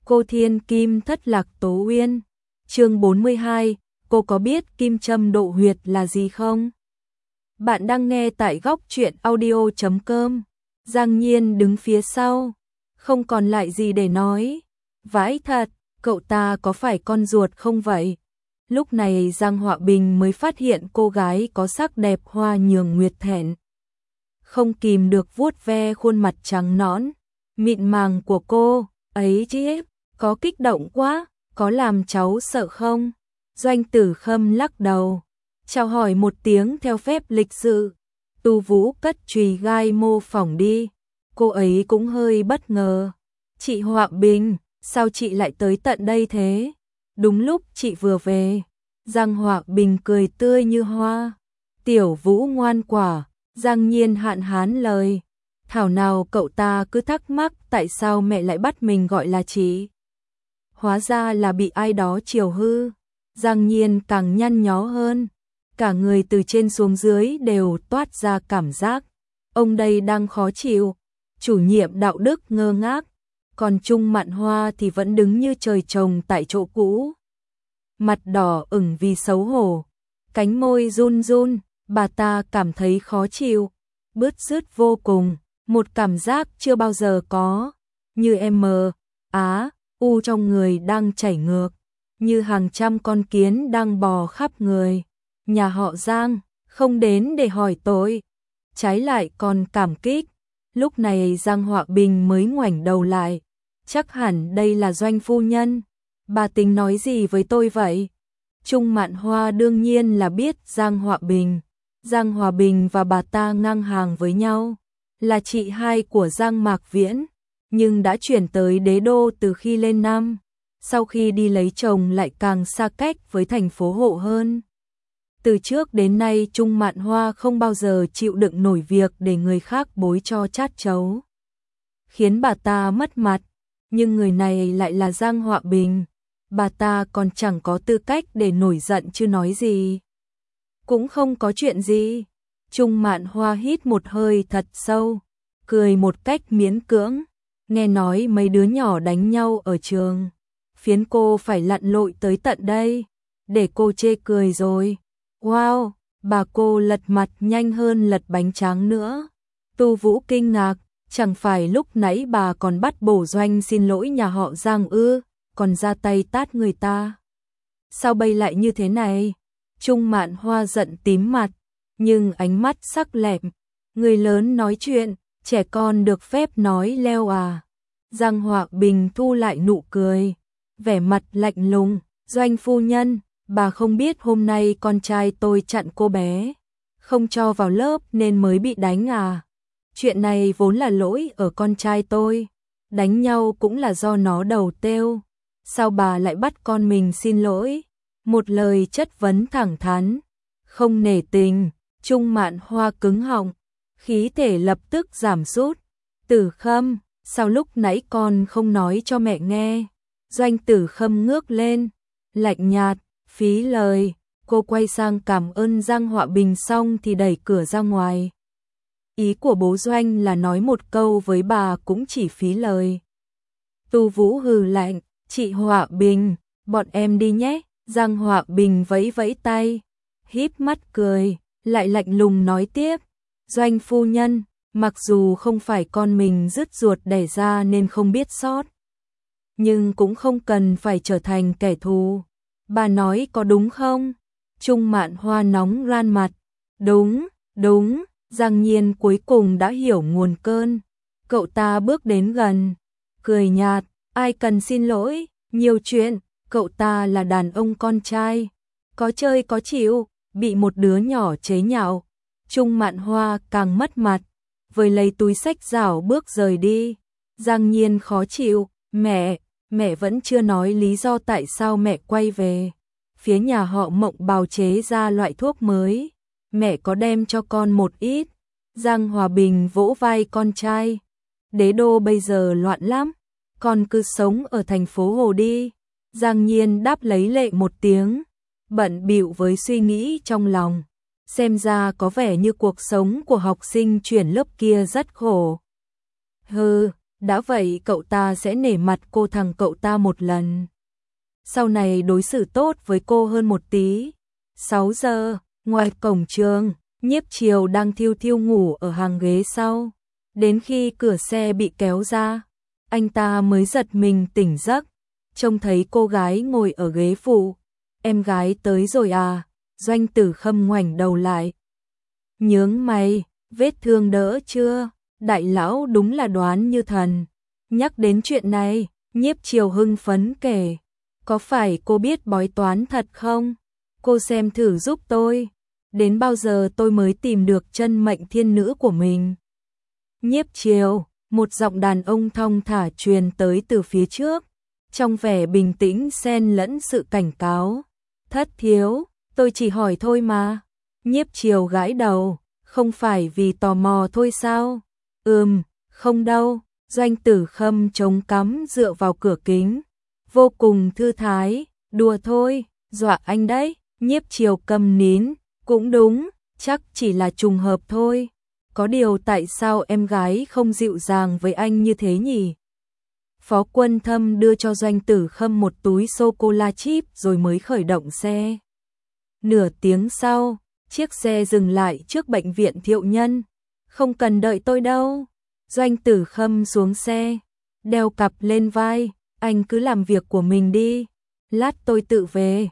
Cô Thiên Kim thất lạc Tố Uyên. Chương 42, cô có biết kim châm độ huyệt là gì không? Bạn đang nghe tại góc truyện audio.com. Giang Nhiên đứng phía sau, không còn lại gì để nói. Vãi thật, cậu ta có phải con ruột không vậy? Lúc này Giang Họa Bình mới phát hiện cô gái có sắc đẹp hoa nhường nguyệt thẹn. Không kìm được vuốt ve khuôn mặt trắng nõn, mịn màng của cô, ấy chứ, có kích động quá, có làm cháu sợ không? Doanh Tử Khâm lắc đầu, chào hỏi một tiếng theo phép lịch sự. Tu Vũ cất chùy gai mô phỏng đi, cô ấy cũng hơi bất ngờ. Chị Họa Bình, sao chị lại tới tận đây thế? Đúng lúc chị vừa về. Giang Họa Bình cười tươi như hoa. Tiểu Vũ ngoan quả, Giang Nhiên hạn hán lời. Thảo nào cậu ta cứ thắc mắc tại sao mẹ lại bắt mình gọi là chị. Hóa ra là bị ai đó chiều hư. Giang Nhiên càng nhăn nhó hơn. Cả người từ trên xuống dưới đều toát ra cảm giác ông đây đang khó chịu. Chủ nhiệm đạo đức ngơ ngác, còn Trung Mạn Hoa thì vẫn đứng như trời trồng tại chỗ cũ. Mặt đỏ ửng vì xấu hổ, cánh môi run run, bà ta cảm thấy khó chịu, bứt rứt vô cùng, một cảm giác chưa bao giờ có, như u trong người đang chảy ngược, như hàng trăm con kiến đang bò khắp người. Nhà họ Giang không đến để hỏi tội, trái lại còn cảm kích. Lúc này Giang Họa Bình mới ngoảnh đầu lại, chắc hẳn đây là Doanh phu nhân. Bà tính nói gì với tôi vậy? Trung Mạn Hoa đương nhiên là biết Giang Họa Bình. Giang Hòa Bình và bà ta ngang hàng với nhau, là chị hai của Giang Mạc Viễn, nhưng đã chuyển tới Đế Đô từ khi lên năm. Sau khi đi lấy chồng lại càng xa cách với thành phố hộ hơn. Từ trước đến nay Trung Mạn Hoa không bao giờ chịu đựng nổi việc để người khác bối cho chát chấu, khiến bà ta mất mặt. Nhưng người này lại là Giang Họa Bình, bà ta còn chẳng có tư cách để nổi giận chứ nói gì. Cũng không có chuyện gì. Trung Mạn Hoa hít một hơi thật sâu, cười một cách miễn cưỡng. Nghe nói mấy đứa nhỏ đánh nhau ở trường, phiến cô phải lặn lội tới tận đây, để cô chê cười rồi. Wow, bà cô lật mặt nhanh hơn lật bánh tráng nữa. Tu Vũ kinh ngạc, chẳng phải lúc nãy bà còn bắt bổ Doanh xin lỗi nhà họ Giang ư, còn ra tay tát người ta. Sao bây lại như thế này? Trung Mạn Hoa giận tím mặt, nhưng ánh mắt sắc lẹm. Người lớn nói chuyện, trẻ con được phép nói leo à? Giang Họa Bình thu lại nụ cười, vẻ mặt lạnh lùng. Doanh phu nhân, bà không biết hôm nay con trai tôi chặn cô bé, không cho vào lớp nên mới bị đánh à? Chuyện này vốn là lỗi ở con trai tôi, đánh nhau cũng là do nó đầu têu. Sao bà lại bắt con mình xin lỗi? Một lời chất vấn thẳng thắn, không nể tình. Trung Mạn Hoa cứng họng, khí thể lập tức giảm sút. Tử Khâm, sao lúc nãy con không nói cho mẹ nghe? Doanh Tử Khâm ngước lên, lạnh nhạt, phí lời. Cô quay sang cảm ơn Giang Họa Bình xong thì đẩy cửa ra ngoài. Ý của bố Doanh là nói một câu với bà cũng chỉ phí lời. Tu Vũ hừ lạnh, chị Họa Bình, bọn em đi nhé. Giang Họa Bình vẫy vẫy tay, híp mắt cười, lại lạnh lùng nói tiếp. Doanh phu nhân, mặc dù không phải con mình dứt ruột đẻ ra nên không biết sót, nhưng cũng không cần phải trở thành kẻ thù. Bà nói có đúng không? Trung Mạn Hoa nóng ran mặt. Đúng, đúng. Giang Nhiên cuối cùng đã hiểu nguồn cơn. Cậu ta bước đến gần, cười nhạt, ai cần xin lỗi, nhiều chuyện. Cậu ta là đàn ông con trai, có chơi có chịu, bị một đứa nhỏ chế nhạo. Trung Mạn Hoa càng mất mặt, với lấy túi xách rảo bước rời đi. Giang Nhiên khó chịu, mẹ vẫn chưa nói lý do tại sao mẹ quay về. Phía nhà họ Mộng bào chế ra loại thuốc mới, mẹ có đem cho con một ít. Giang Hòa Bình vỗ vai con trai, Đế Đô bây giờ loạn lắm, con cứ sống ở thành phố Hồ đi. Giang Nhiên đáp lấy lệ một tiếng, bận bịu với suy nghĩ trong lòng. Xem ra có vẻ như cuộc sống của học sinh chuyển lớp kia rất khổ. Hừ, đã vậy cậu ta sẽ nể mặt cô thằng cậu ta một lần. Sau này đối xử tốt với cô hơn một tí. 6 giờ, ngoài cổng trường, Nhiếp Chiều đang thiêu thiêu ngủ ở hàng ghế sau. Đến khi cửa xe bị kéo ra, anh ta mới giật mình tỉnh giấc, trông thấy cô gái ngồi ở ghế phụ. Em gái tới rồi à? Doanh Tử Khâm ngoảnh đầu lại. Nhướng mày, vết thương đỡ chưa? Đại lão đúng là đoán như thần. Nhắc đến chuyện này, Nhiếp Chiều hưng phấn kể. Có phải cô biết bói toán thật không? Cô xem thử giúp tôi. Đến bao giờ tôi mới tìm được chân mệnh thiên nữ của mình? Nhiếp Chiều, một giọng đàn ông thong thả truyền tới từ phía trước, trong vẻ bình tĩnh xen lẫn sự cảnh cáo. Thất thiếu, tôi chỉ hỏi thôi mà. Nhiếp Chiều gãi đầu, không phải vì tò mò thôi sao? Không đâu. Doanh Tử Khâm chống cắm dựa vào cửa kính, vô cùng thư thái. Đùa thôi, dọa anh đấy. Nhiếp Chiều câm nín, cũng đúng, chắc chỉ là trùng hợp thôi. Có điều tại sao em gái không dịu dàng với anh như thế nhỉ? Phó Quân Thâm đưa cho Doanh Tử Khâm một túi sô-cô-la chip rồi mới khởi động xe. Nửa tiếng sau, chiếc xe dừng lại trước bệnh viện Thiệu Nhân. Không cần đợi tôi đâu. Doanh Tử Khâm xuống xe, đeo cặp lên vai, anh cứ làm việc của mình đi. Lát tôi tự về.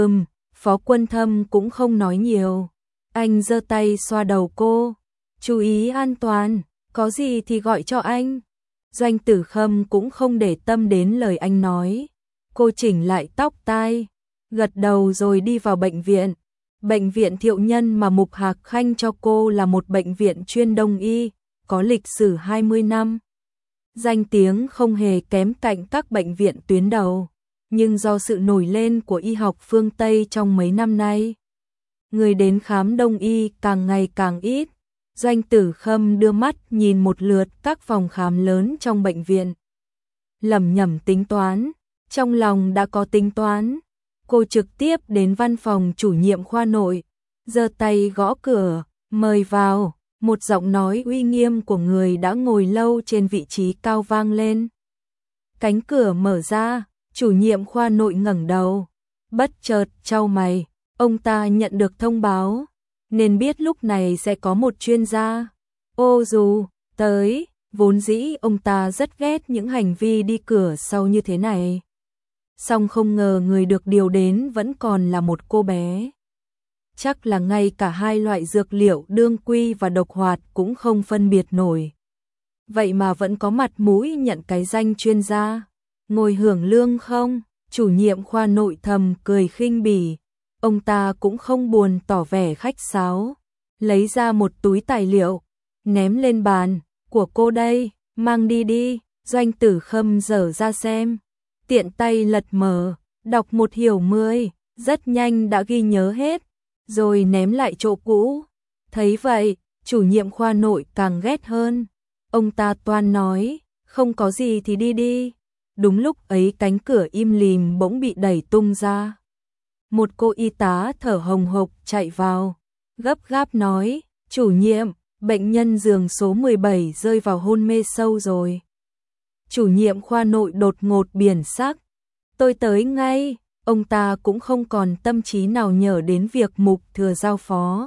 Phó Quân Thâm cũng không nói nhiều. Anh giơ tay xoa đầu cô. Chú ý an toàn, có gì thì gọi cho anh. Doanh Tử Khâm cũng không để tâm đến lời anh nói. Cô chỉnh lại tóc tai, gật đầu rồi đi vào bệnh viện. Bệnh viện Thiệu Nhân mà Mục Hạc Khanh cho cô là một bệnh viện chuyên đông y, có lịch sử 20 năm. Danh tiếng không hề kém cạnh các bệnh viện tuyến đầu, nhưng do sự nổi lên của y học phương Tây trong mấy năm nay, người đến khám đông y càng ngày càng ít. Doanh Tử Khâm đưa mắt nhìn một lượt các phòng khám lớn trong bệnh viện. Lẩm nhẩm tính toán, trong lòng đã có tính toán. Cô trực tiếp đến văn phòng chủ nhiệm khoa nội, giơ tay gõ cửa, mời vào. Một giọng nói uy nghiêm của người đã ngồi lâu trên vị trí cao vang lên. Cánh cửa mở ra, chủ nhiệm khoa nội ngẩng đầu, bất chợt chau mày. Ông ta nhận được thông báo, nên biết lúc này sẽ có một chuyên gia. Ô dù tới, vốn dĩ ông ta rất ghét những hành vi đi cửa sau như thế này. Song không ngờ người được điều đến vẫn còn là một cô bé. Chắc là ngay cả hai loại dược liệu đương quy và độc hoạt cũng không phân biệt nổi. Vậy mà vẫn có mặt mũi nhận cái danh chuyên gia. Ngồi hưởng lương không? Chủ nhiệm khoa nội thầm cười khinh bỉ. Ông ta cũng không buồn tỏ vẻ khách sáo. Lấy ra một túi tài liệu, ném lên bàn. Của cô đây, mang đi đi. Doanh Tử Khâm dở ra xem. Tiện tay lật mở, đọc một hiểu 10, rất nhanh đã ghi nhớ hết, rồi ném lại chỗ cũ. Thấy vậy, chủ nhiệm khoa nội càng ghét hơn. Ông ta toan nói, không có gì thì đi đi. Đúng lúc ấy cánh cửa im lìm bỗng bị đẩy tung ra. Một cô y tá thở hồng hộc chạy vào, gấp gáp nói, chủ nhiệm, bệnh nhân giường số 17 rơi vào hôn mê sâu rồi. Chủ nhiệm khoa nội đột ngột biển sắc. Tôi tới ngay. Ông ta cũng không còn tâm trí nào nhớ đến việc Mục Thừa giao phó.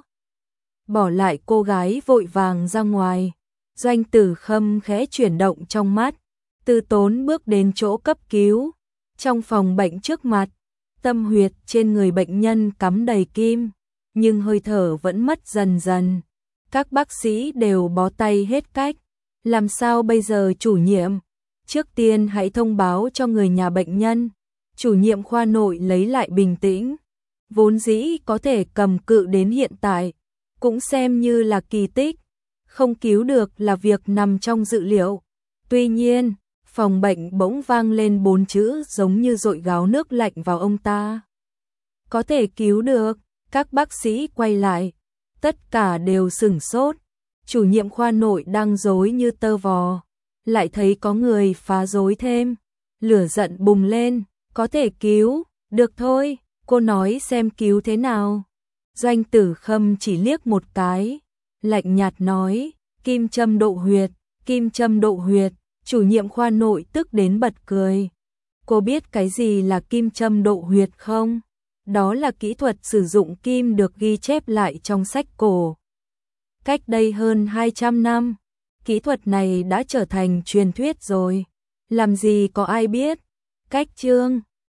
Bỏ lại cô gái vội vàng ra ngoài. Doanh Tử Khâm khẽ chuyển động trong mắt, từ tốn bước đến chỗ cấp cứu. Trong phòng bệnh trước mặt, tâm huyệt trên người bệnh nhân cắm đầy kim, nhưng hơi thở vẫn mất dần dần. Các bác sĩ đều bó tay hết cách. Làm sao bây giờ chủ nhiệm? Trước tiên hãy thông báo cho người nhà bệnh nhân. Chủ nhiệm khoa nội lấy lại bình tĩnh. Vốn dĩ có thể cầm cự đến hiện tại, cũng xem như là kỳ tích. Không cứu được là việc nằm trong dự liệu. Tuy nhiên, phòng bệnh bỗng vang lên 4 chữ giống như dội gáo nước lạnh vào ông ta. Có thể cứu được. Các bác sĩ quay lại, tất cả đều sửng sốt. Chủ nhiệm khoa nội đang rối như tơ vò, lại thấy có người phá rối thêm. Lửa giận bùng lên. Có thể cứu, được thôi, cô nói xem cứu thế nào. Doanh Tử Khâm chỉ liếc một cái, lạnh nhạt nói, kim châm độ huyệt, kim châm độ huyệt. Chủ nhiệm khoa nội tức đến bật cười. Cô biết cái gì là kim châm độ huyệt không? Đó là kỹ thuật sử dụng kim được ghi chép lại trong sách cổ. Cách đây hơn 200 năm, kỹ thuật này đã trở thành truyền thuyết rồi. Làm gì có ai biết. Cách chương